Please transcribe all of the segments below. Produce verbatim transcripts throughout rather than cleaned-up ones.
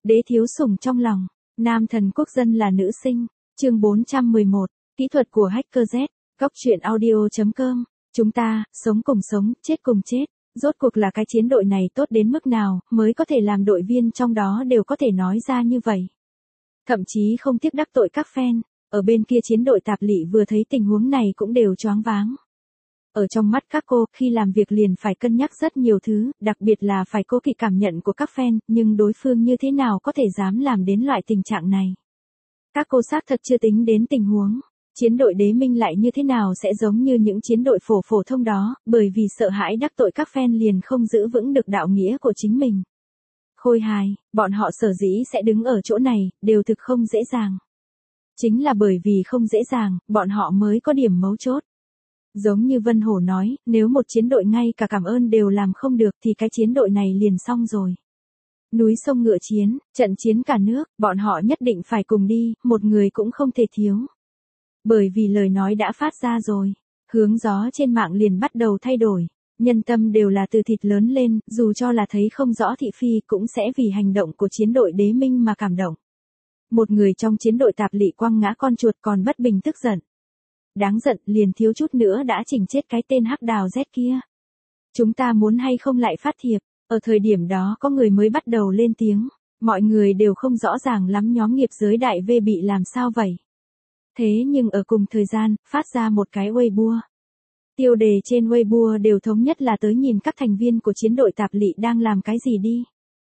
Đế thiếu sủng trong lòng, nam thần quốc dân là nữ sinh, chương bốn trăm mười một, kỹ thuật của hacker Z, góc truyện audio chấm com, chúng ta, sống cùng sống, chết cùng chết, rốt cuộc là cái chiến đội này tốt đến mức nào, mới có thể làm đội viên trong đó đều có thể nói ra như vậy. Thậm chí không tiếc đắc tội các fan, ở bên kia chiến đội tạp lị vừa thấy tình huống này cũng đều choáng váng. Ở trong mắt các cô, khi làm việc liền phải cân nhắc rất nhiều thứ, đặc biệt là phải cố kỵ cảm nhận của các fan, nhưng đối phương như thế nào có thể dám làm đến loại tình trạng này. Các cô xác thật chưa tính đến tình huống, chiến đội đế minh lại như thế nào sẽ giống như những chiến đội phổ phổ thông đó, bởi vì sợ hãi đắc tội các fan liền không giữ vững được đạo nghĩa của chính mình. Khôi hài, bọn họ sở dĩ sẽ đứng ở chỗ này, đều thực không dễ dàng. Chính là bởi vì không dễ dàng, bọn họ mới có điểm mấu chốt. Giống như Vân Hổ nói, nếu một chiến đội ngay cả cảm ơn đều làm không được thì cái chiến đội này liền xong rồi. Núi sông ngựa chiến, trận chiến cả nước, bọn họ nhất định phải cùng đi, một người cũng không thể thiếu. Bởi vì lời nói đã phát ra rồi, hướng gió trên mạng liền bắt đầu thay đổi, nhân tâm đều là từ thịt lớn lên, dù cho là thấy không rõ thị phi cũng sẽ vì hành động của chiến đội đế minh mà cảm động. Một người trong chiến đội tạp lị quăng ngã con chuột còn bất bình tức giận. Đáng giận, liền thiếu chút nữa đã chỉnh chết cái tên hắc đào Z kia. Chúng ta muốn hay không lại phát thiệp, ở thời điểm đó có người mới bắt đầu lên tiếng, mọi người đều không rõ ràng lắm nhóm nghiệp giới đại V bị làm sao vậy. Thế nhưng ở cùng thời gian, phát ra một cái Weibo. Tiêu đề trên Weibo đều thống nhất là tới nhìn các thành viên của chiến đội tạp lị đang làm cái gì đi.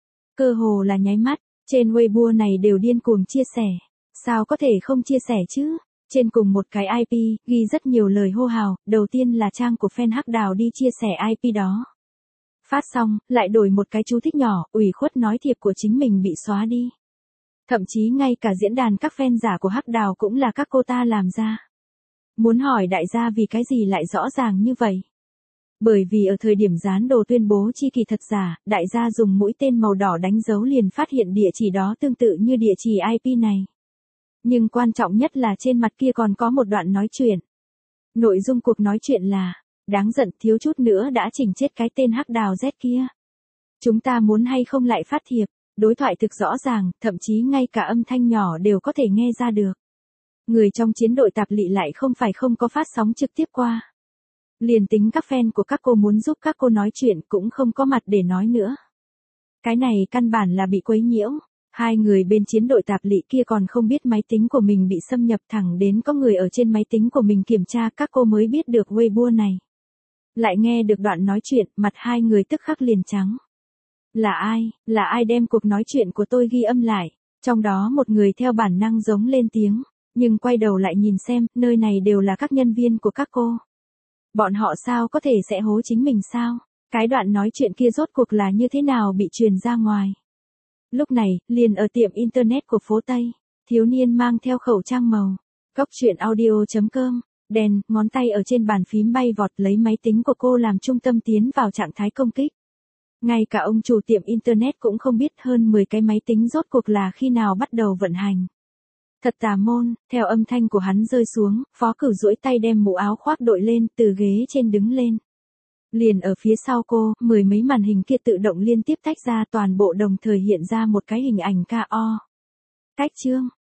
Cơ hồ là nháy mắt, trên Weibo này đều điên cuồng chia sẻ. Sao có thể không chia sẻ chứ? Trên cùng một cái i pê, ghi rất nhiều lời hô hào, đầu tiên là trang của fan hắc đào đi chia sẻ i pê đó. Phát xong, lại đổi một cái chú thích nhỏ, ủy khuất nói thiệp của chính mình bị xóa đi. Thậm chí ngay cả diễn đàn các fan giả của hắc đào cũng là các cô ta làm ra. Muốn hỏi đại gia vì cái gì lại rõ ràng như vậy? Bởi vì ở thời điểm dán đồ tuyên bố chi kỳ thật giả, đại gia dùng mũi tên màu đỏ đánh dấu liền phát hiện địa chỉ đó tương tự như địa chỉ i pê này. Nhưng quan trọng nhất là trên mặt kia còn có một đoạn nói chuyện. Nội dung cuộc nói chuyện là, đáng giận thiếu chút nữa đã chỉnh chết cái tên hắc đào Z kia. Chúng ta muốn hay không lại phát thiệp, đối thoại thực rõ ràng, thậm chí ngay cả âm thanh nhỏ đều có thể nghe ra được. Người trong chiến đội tạp lị lại không phải không có phát sóng trực tiếp qua. Liền tính các fan của các cô muốn giúp các cô nói chuyện cũng không có mặt để nói nữa. Cái này căn bản là bị quấy nhiễu. Hai người bên chiến đội tạp lị kia còn không biết máy tính của mình bị xâm nhập, thẳng đến có người ở trên máy tính của mình kiểm tra các cô mới biết được Weibo này. Lại nghe được đoạn nói chuyện, mặt hai người tức khắc liền trắng. Là ai, là ai đem cuộc nói chuyện của tôi ghi âm lại? Trong đó một người theo bản năng giống lên tiếng, nhưng quay đầu lại nhìn xem, nơi này đều là các nhân viên của các cô. Bọn họ sao có thể sẽ hố chính mình sao? Cái đoạn nói chuyện kia rốt cuộc là như thế nào bị truyền ra ngoài? Lúc này, liền ở tiệm internet của phố Tây, thiếu niên mang theo khẩu trang màu, góc truyện audio chấm com, đèn, ngón tay ở trên bàn phím bay vọt lấy máy tính của cô làm trung tâm tiến vào trạng thái công kích. Ngay cả ông chủ tiệm internet cũng không biết hơn mười cái máy tính rốt cuộc là khi nào bắt đầu vận hành. Thật tà môn, theo âm thanh của hắn rơi xuống, Phó Cửu duỗi tay đem mũ áo khoác đội lên, từ ghế trên đứng lên. Liền ở phía sau cô, mười mấy màn hình kia tự động liên tiếp tách ra, toàn bộ đồng thời hiện ra một cái hình ảnh ca o. Cách chương,